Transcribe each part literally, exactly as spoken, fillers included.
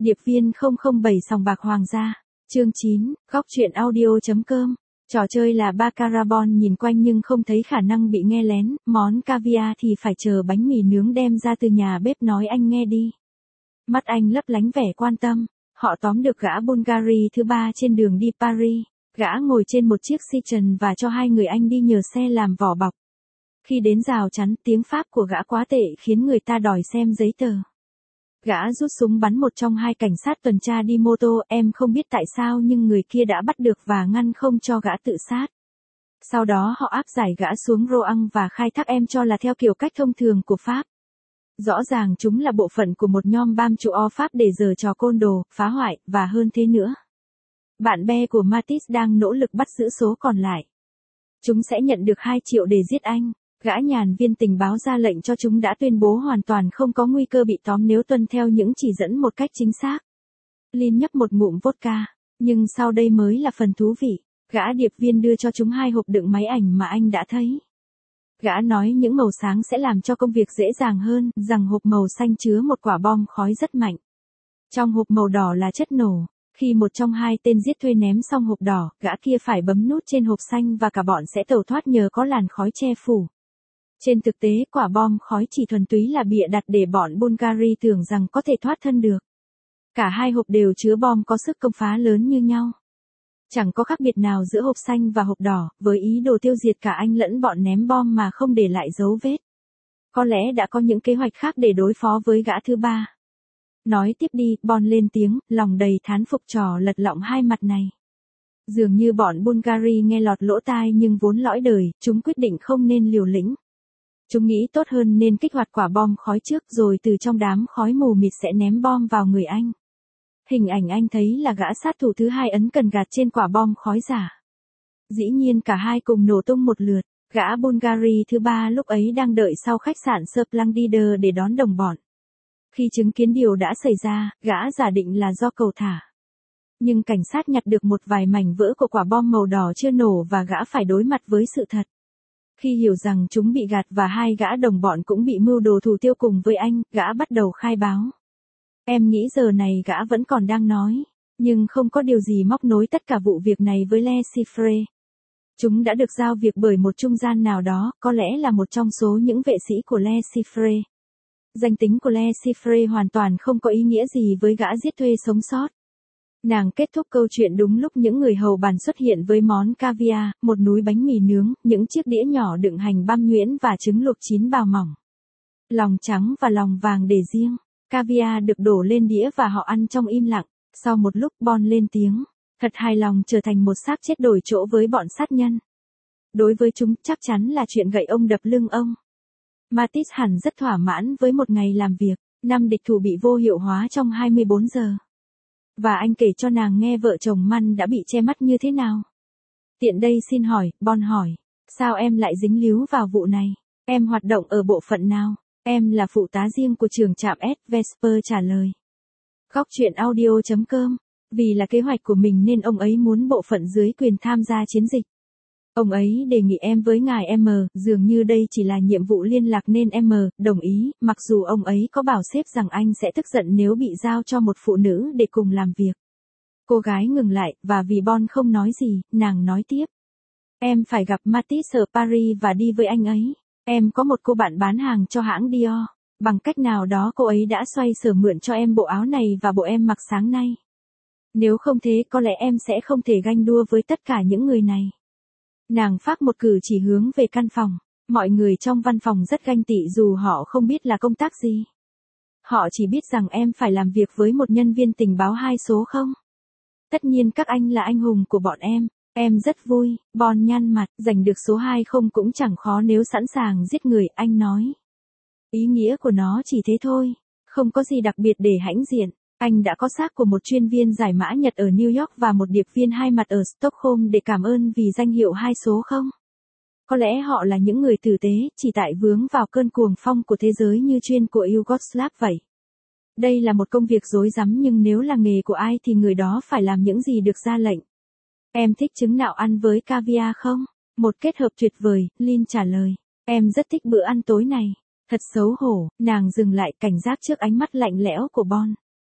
Điệp viên không không bảy sòng bạc hoàng gia. Chương chín, góc truyện audio.com. Trò chơi là Baccarat, nhìn quanh nhưng không thấy khả năng bị nghe lén, món caviar thì phải chờ bánh mì nướng đem ra từ nhà bếp nói anh nghe đi. Mắt anh lấp lánh vẻ quan tâm, họ tóm được gã Bulgari thứ ba trên đường đi Paris, gã ngồi trên một chiếc Citroën và cho hai người anh đi nhờ xe làm vỏ bọc. Khi đến rào chắn, tiếng Pháp của gã quá tệ khiến người ta đòi xem giấy tờ. Gã rút súng bắn một trong hai cảnh sát tuần tra đi mô tô, em không biết tại sao nhưng người kia đã bắt được và ngăn không cho gã tự sát. Sau đó họ áp giải gã xuống Rouen và khai thác em cho là theo kiểu cách thông thường của Pháp. Rõ ràng chúng là bộ phận của một nhóm bam chủ o Pháp để giở trò côn đồ, phá hoại, và hơn thế nữa. Bạn bè của Matisse đang nỗ lực bắt giữ số còn lại. Chúng sẽ nhận được hai triệu để giết anh. Gã nhàn viên tình báo ra lệnh cho chúng đã tuyên bố hoàn toàn không có nguy cơ bị tóm nếu tuân theo những chỉ dẫn một cách chính xác. Lin nhấp một ngụm vodka, nhưng sau đây mới là phần thú vị. Gã điệp viên đưa cho chúng hai hộp đựng máy ảnh mà anh đã thấy. Gã nói những màu sáng sẽ làm cho công việc dễ dàng hơn, rằng hộp màu xanh chứa một quả bom khói rất mạnh. Trong hộp màu đỏ là chất nổ. Khi một trong hai tên giết thuê ném xong hộp đỏ, gã kia phải bấm nút trên hộp xanh và cả bọn sẽ tẩu thoát nhờ có làn khói che phủ. Trên thực tế, quả bom khói chỉ thuần túy là bịa đặt để bọn Bulgari tưởng rằng có thể thoát thân được. Cả hai hộp đều chứa bom có sức công phá lớn như nhau. Chẳng có khác biệt nào giữa hộp xanh và hộp đỏ, với ý đồ tiêu diệt cả anh lẫn bọn ném bom mà không để lại dấu vết. Có lẽ đã có những kế hoạch khác để đối phó với gã thứ ba. Nói tiếp đi, Bon lên tiếng, lòng đầy thán phục trò lật lọng hai mặt này. Dường như bọn Bulgari nghe lọt lỗ tai nhưng vốn lõi đời, chúng quyết định không nên liều lĩnh. Chúng nghĩ tốt hơn nên kích hoạt quả bom khói trước rồi từ trong đám khói mù mịt sẽ ném bom vào người anh. Hình ảnh anh thấy là gã sát thủ thứ hai ấn cần gạt trên quả bom khói giả. Dĩ nhiên cả hai cùng nổ tung một lượt, gã Bulgari thứ ba lúc ấy đang đợi sau khách sạn Splendide để đón đồng bọn. Khi chứng kiến điều đã xảy ra, gã giả định là do cầu thả. Nhưng cảnh sát nhặt được một vài mảnh vỡ của quả bom màu đỏ chưa nổ và gã phải đối mặt với sự thật. Khi hiểu rằng chúng bị gạt và hai gã đồng bọn cũng bị mưu đồ thủ tiêu cùng với anh, gã bắt đầu khai báo. Em nghĩ giờ này gã vẫn còn đang nói, nhưng không có điều gì móc nối tất cả vụ việc này với Le Chiffre. Chúng đã được giao việc bởi một trung gian nào đó, có lẽ là một trong số những vệ sĩ của Le Chiffre. Danh tính của Le Chiffre hoàn toàn không có ý nghĩa gì với gã giết thuê sống sót. Nàng kết thúc câu chuyện đúng lúc những người hầu bàn xuất hiện với món caviar, một núi bánh mì nướng, những chiếc đĩa nhỏ đựng hành băm nhuyễn và trứng luộc chín bào mỏng. Lòng trắng và lòng vàng để riêng. Caviar được đổ lên đĩa và họ ăn trong im lặng. Sau một lúc Bon lên tiếng, thật hài lòng trở thành một xác chết đổi chỗ với bọn sát nhân. Đối với chúng chắc chắn là chuyện gậy ông đập lưng ông. Matisse hẳn rất thỏa mãn với một ngày làm việc, năm địch thủ bị vô hiệu hóa trong hai mươi bốn giờ. Và anh kể cho nàng nghe vợ chồng Mann đã bị che mắt như thế nào. Tiện đây xin hỏi, Bon hỏi, sao em lại dính líu vào vụ này? Em hoạt động ở bộ phận nào? Em là phụ tá riêng của trưởng trạm S. Vesper trả lời. Góc truyện audio.com. Vì là kế hoạch của mình nên ông ấy muốn bộ phận dưới quyền tham gia chiến dịch. Ông ấy đề nghị em với ngài M, dường như đây chỉ là nhiệm vụ liên lạc nên M, đồng ý, mặc dù ông ấy có bảo sếp rằng anh sẽ tức giận nếu bị giao cho một phụ nữ để cùng làm việc. Cô gái ngừng lại, và vì Bon không nói gì, nàng nói tiếp. Em phải gặp Matisse ở Paris và đi với anh ấy. Em có một cô bạn bán hàng cho hãng Dior. Bằng cách nào đó cô ấy đã xoay sở mượn cho em bộ áo này và bộ em mặc sáng nay. Nếu không thế có lẽ em sẽ không thể ganh đua với tất cả những người này. Nàng phác một cử chỉ hướng về căn phòng. Mọi người trong văn phòng rất ganh tị dù họ không biết là công tác gì. Họ chỉ biết rằng em phải làm việc với một nhân viên tình báo hai số không. Tất nhiên các anh là anh hùng của bọn em. Em rất vui. Bon nhăn mặt, giành được số hai không cũng chẳng khó nếu sẵn sàng giết người, anh nói. Ý nghĩa của nó chỉ thế thôi. Không có gì đặc biệt để hãnh diện. Anh đã có xác của một chuyên viên giải mã nhật ở New York và một điệp viên hai mặt ở Stockholm để cảm ơn vì danh hiệu hai số không? Có lẽ họ là những người tử tế, chỉ tại vướng vào cơn cuồng phong của thế giới như chuyên của Yugoslav vậy. Đây là một công việc rối rắm nhưng nếu là nghề của ai thì người đó phải làm những gì được ra lệnh. Em thích trứng nạo ăn với caviar không? Một kết hợp tuyệt vời, Lin trả lời. Em rất thích bữa ăn tối này. Thật xấu hổ, nàng dừng lại cảnh giác trước ánh mắt lạnh lẽo của Bon.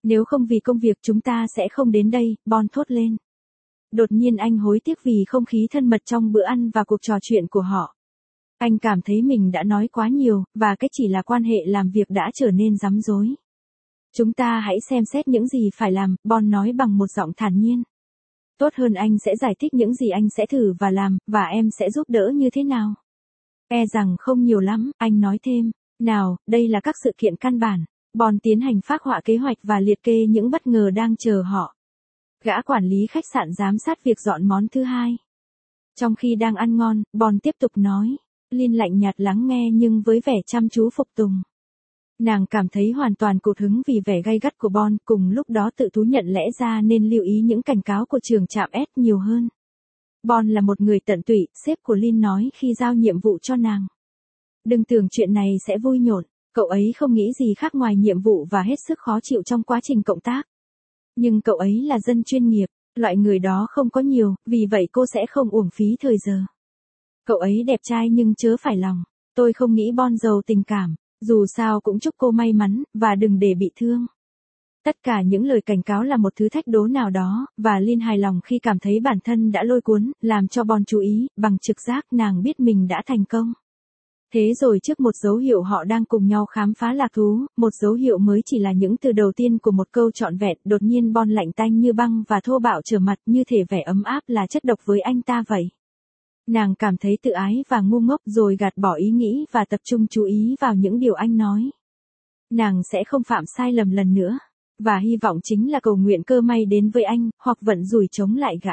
Nếu không vì công việc chúng ta sẽ không đến đây, Bon thốt lên. Đột nhiên anh hối tiếc vì không khí thân mật trong bữa ăn và cuộc trò chuyện của họ. Anh cảm thấy mình đã nói quá nhiều, và cái chỉ là quan hệ làm việc đã trở nên rắm rối. Chúng ta hãy xem xét những gì phải làm, Bon nói bằng một giọng thản nhiên. Tốt hơn anh sẽ giải thích những gì anh sẽ thử và làm, và em sẽ giúp đỡ như thế nào. E rằng không nhiều lắm, anh nói thêm. Nào, đây là các sự kiện căn bản. Bon tiến hành phác họa kế hoạch và liệt kê những bất ngờ đang chờ họ. Gã quản lý khách sạn giám sát việc dọn món thứ hai. Trong khi đang ăn ngon, Bon tiếp tục nói. Lynn lạnh nhạt lắng nghe nhưng với vẻ chăm chú phục tùng. Nàng cảm thấy hoàn toàn cụt hứng vì vẻ gay gắt của Bon, cùng lúc đó tự thú nhận lẽ ra nên lưu ý những cảnh cáo của trường trạm S nhiều hơn. Bon là một người tận tụy, sếp của Lynn nói khi giao nhiệm vụ cho nàng. Đừng tưởng chuyện này sẽ vui nhộn, cậu ấy không nghĩ gì khác ngoài nhiệm vụ và hết sức khó chịu trong quá trình cộng tác. Nhưng cậu ấy là dân chuyên nghiệp, loại người đó không có nhiều, vì vậy cô sẽ không uổng phí thời giờ. Cậu ấy đẹp trai nhưng chớ phải lòng, tôi không nghĩ Bon giàu tình cảm, dù sao cũng chúc cô may mắn, và đừng để bị thương. Tất cả những lời cảnh cáo là một thứ thách đố nào đó, và Lynn hài lòng khi cảm thấy bản thân đã lôi cuốn, làm cho Bon chú ý, bằng trực giác nàng biết mình đã thành công. Thế rồi trước một dấu hiệu họ đang cùng nhau khám phá lạc thú, một dấu hiệu mới chỉ là những từ đầu tiên của một câu trọn vẹn, đột nhiên Bon lạnh tanh như băng và thô bạo trở mặt như thể vẻ ấm áp là chất độc với anh ta vậy. Nàng cảm thấy tự ái và ngu ngốc rồi gạt bỏ ý nghĩ và tập trung chú ý vào những điều anh nói. Nàng sẽ không phạm sai lầm lần nữa. Và hy vọng chính là cầu nguyện cơ may đến với anh, hoặc vận rủi chống lại gã.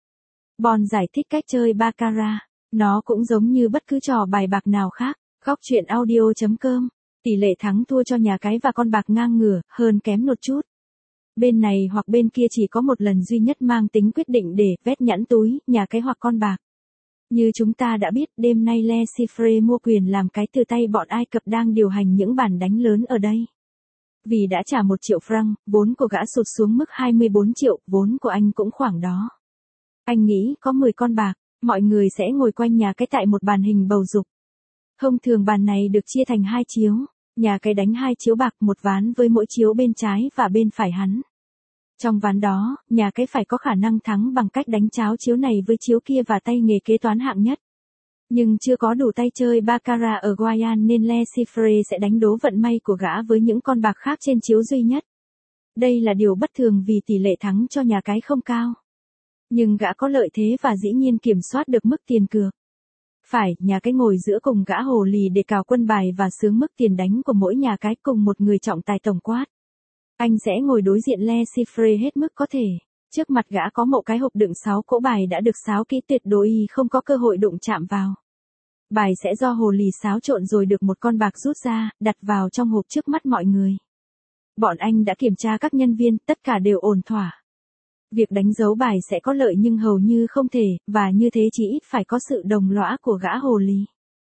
Bon giải thích cách chơi baccarat. Nó cũng giống như bất cứ trò bài bạc nào khác. Góc truyện audio chấm com. Tỷ lệ thắng thua cho nhà cái và con bạc ngang ngửa, hơn kém một chút. Bên này hoặc bên kia chỉ có một lần duy nhất mang tính quyết định để vét nhãn túi, nhà cái hoặc con bạc. Như chúng ta đã biết, đêm nay Le Chiffre mua quyền làm cái từ tay bọn Ai Cập đang điều hành những bàn đánh lớn ở đây. Vì đã trả một triệu franc, vốn của gã sụt xuống mức hai mươi bốn triệu, vốn của anh cũng khoảng đó. Anh nghĩ có mười con bạc, mọi người sẽ ngồi quanh nhà cái tại một bàn hình bầu dục. Thông thường bàn này được chia thành hai chiếu, nhà cái đánh hai chiếu bạc, một ván với mỗi chiếu bên trái và bên phải hắn. Trong ván đó, nhà cái phải có khả năng thắng bằng cách đánh cháo chiếu này với chiếu kia và tay nghề kế toán hạng nhất. Nhưng chưa có đủ tay chơi baccarat ở Guayan nên Le Chiffre sẽ đánh đố vận may của gã với những con bạc khác trên chiếu duy nhất. Đây là điều bất thường vì tỷ lệ thắng cho nhà cái không cao. Nhưng gã có lợi thế và dĩ nhiên kiểm soát được mức tiền cược. Phải, nhà cái ngồi giữa cùng gã hồ lì để cào quân bài và xướng mức tiền đánh của mỗi nhà cái cùng một người trọng tài tổng quát. Anh sẽ ngồi đối diện Le Chiffre hết mức có thể. Trước mặt gã có một cái hộp đựng sáu cỗ bài đã được xáo kỹ, tuyệt đối không có cơ hội đụng chạm vào. Bài sẽ do hồ lì xáo trộn rồi được một con bạc rút ra, đặt vào trong hộp trước mắt mọi người. Bọn anh đã kiểm tra các nhân viên, tất cả đều ổn thỏa. Việc đánh dấu bài sẽ có lợi nhưng hầu như không thể, và như thế chỉ ít phải có sự đồng lõa của gã hồ lì.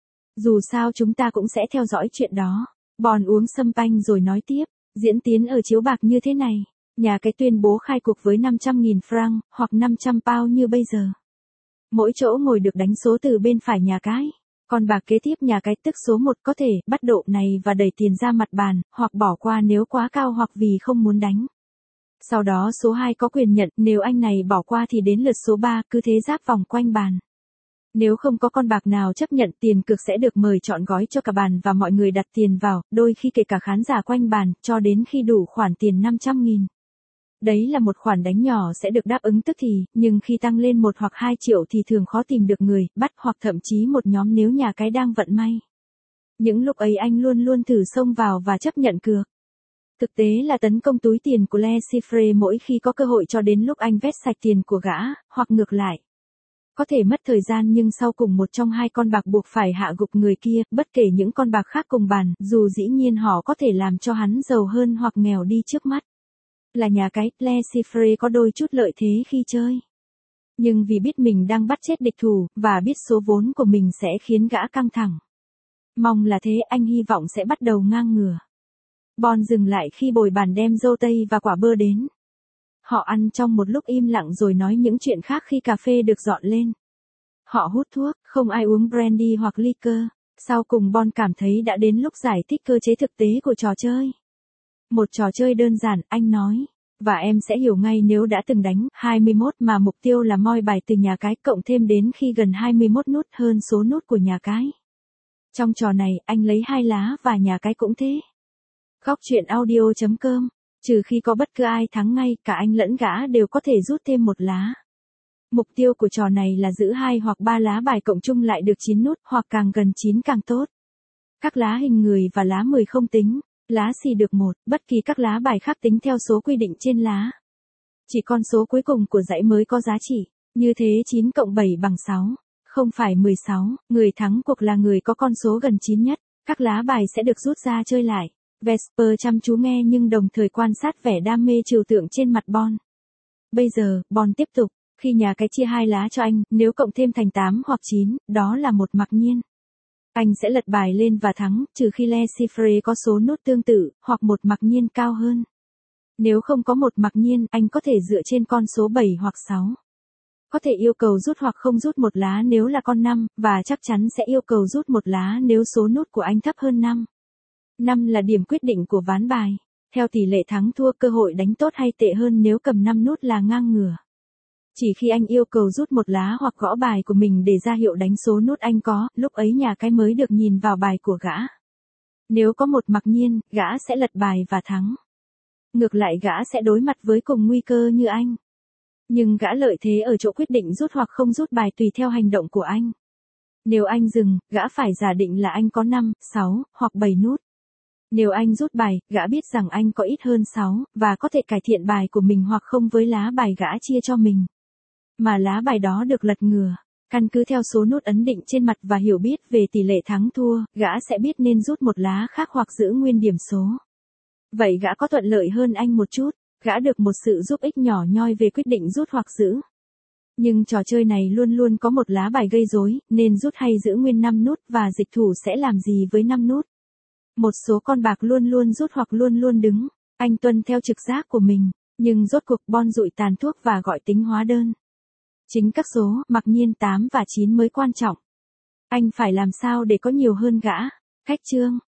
Dù sao chúng ta cũng sẽ theo dõi chuyện đó. Bon uống sâm panh rồi nói tiếp, diễn tiến ở chiếu bạc như thế này. Nhà cái tuyên bố khai cuộc với năm trăm nghìn franc, hoặc năm trăm pound như bây giờ. Mỗi chỗ ngồi được đánh số từ bên phải nhà cái. Còn bạc kế tiếp nhà cái tức số một có thể bắt độ này và đẩy tiền ra mặt bàn, hoặc bỏ qua nếu quá cao hoặc vì không muốn đánh. Sau đó số hai có quyền nhận, nếu anh này bỏ qua thì đến lượt số ba, cứ thế giáp vòng quanh bàn. Nếu không có con bạc nào chấp nhận, tiền cược sẽ được mời trọn gói cho cả bàn và mọi người đặt tiền vào, đôi khi kể cả khán giả quanh bàn, cho đến khi đủ khoản tiền năm trăm nghìn. Đấy là một khoản đánh nhỏ sẽ được đáp ứng tức thì, nhưng khi tăng lên một hoặc hai triệu thì thường khó tìm được người, bắt hoặc thậm chí một nhóm nếu nhà cái đang vận may. Những lúc ấy anh luôn luôn thử xông vào và chấp nhận cược. Thực tế là tấn công túi tiền của Le Chiffre mỗi khi có cơ hội cho đến lúc anh vét sạch tiền của gã, hoặc ngược lại. Có thể mất thời gian nhưng sau cùng một trong hai con bạc buộc phải hạ gục người kia, bất kể những con bạc khác cùng bàn, dù dĩ nhiên họ có thể làm cho hắn giàu hơn hoặc nghèo đi trước mắt. Là nhà cái, Le Chiffre có đôi chút lợi thế khi chơi. Nhưng vì biết mình đang bắt chết địch thủ, và biết số vốn của mình sẽ khiến gã căng thẳng. Mong là thế, anh hy vọng sẽ bắt đầu ngang ngửa. Bon dừng lại khi bồi bàn đem dâu tây và quả bơ đến. Họ ăn trong một lúc im lặng rồi nói những chuyện khác khi cà phê được dọn lên. Họ hút thuốc, không ai uống brandy hoặc liquor. Sau cùng Bon cảm thấy đã đến lúc giải thích cơ chế thực tế của trò chơi. Một trò chơi đơn giản, anh nói. Và em sẽ hiểu ngay nếu đã từng đánh hai mươi mốt mà mục tiêu là moi bài từ nhà cái cộng thêm đến khi gần hai mươi mốt nút hơn số nút của nhà cái. Trong trò này, anh lấy hai lá và nhà cái cũng thế. Góc truyện audio chấm com. Trừ khi có bất cứ ai thắng ngay, cả anh lẫn gã đều có thể rút thêm một lá. Mục tiêu của trò này là giữ hai hoặc ba lá bài cộng chung lại được chín nút, hoặc càng gần chín càng tốt. Các lá hình người và lá mười không tính. Lá xì được một, bất kỳ các lá bài khác tính theo số quy định trên lá. Chỉ con số cuối cùng của dãy mới có giá trị. Như thế chín cộng bảy bằng sáu. Không phải mười sáu, người thắng cuộc là người có con số gần chín nhất. Các lá bài sẽ được rút ra chơi lại. Vesper chăm chú nghe nhưng đồng thời quan sát vẻ đam mê trừu tượng trên mặt Bon. Bây giờ, Bon tiếp tục. Khi nhà cái chia hai lá cho anh, nếu cộng thêm thành tám hoặc chín, đó là một mặc nhiên. Anh sẽ lật bài lên và thắng, trừ khi Le Chiffre có số nút tương tự, hoặc một mặc nhiên cao hơn. Nếu không có một mặc nhiên, anh có thể dựa trên con số bảy hoặc sáu. Có thể yêu cầu rút hoặc không rút một lá nếu là con năm, và chắc chắn sẽ yêu cầu rút một lá nếu số nút của anh thấp hơn năm. năm là điểm quyết định của ván bài. Theo tỷ lệ thắng thua, cơ hội đánh tốt hay tệ hơn nếu cầm năm nút là ngang ngửa. Chỉ khi anh yêu cầu rút một lá hoặc gõ bài của mình để ra hiệu đánh số nút anh có, lúc ấy nhà cái mới được nhìn vào bài của gã. Nếu có một mặc nhiên, gã sẽ lật bài và thắng. Ngược lại gã sẽ đối mặt với cùng nguy cơ như anh. Nhưng gã lợi thế ở chỗ quyết định rút hoặc không rút bài tùy theo hành động của anh. Nếu anh dừng, gã phải giả định là anh có năm, sáu, hoặc bảy nút. Nếu anh rút bài, gã biết rằng anh có ít hơn sáu, và có thể cải thiện bài của mình hoặc không với lá bài gã chia cho mình. Mà lá bài đó được lật ngửa. Căn cứ theo số nút ấn định trên mặt và hiểu biết về tỷ lệ thắng thua, gã sẽ biết nên rút một lá khác hoặc giữ nguyên điểm số. Vậy gã có thuận lợi hơn anh một chút, gã được một sự giúp ích nhỏ nhoi về quyết định rút hoặc giữ. Nhưng trò chơi này luôn luôn có một lá bài gây rối, nên rút hay giữ nguyên năm nút và dịch thủ sẽ làm gì với năm nút. Một số con bạc luôn luôn rút hoặc luôn luôn đứng, anh tuân theo trực giác của mình, nhưng rốt cuộc Bon dụi tàn thuốc và gọi tính hóa đơn. Chính các số, mặc nhiên tám và chín mới quan trọng. Anh phải làm sao để có nhiều hơn gã. Cách chương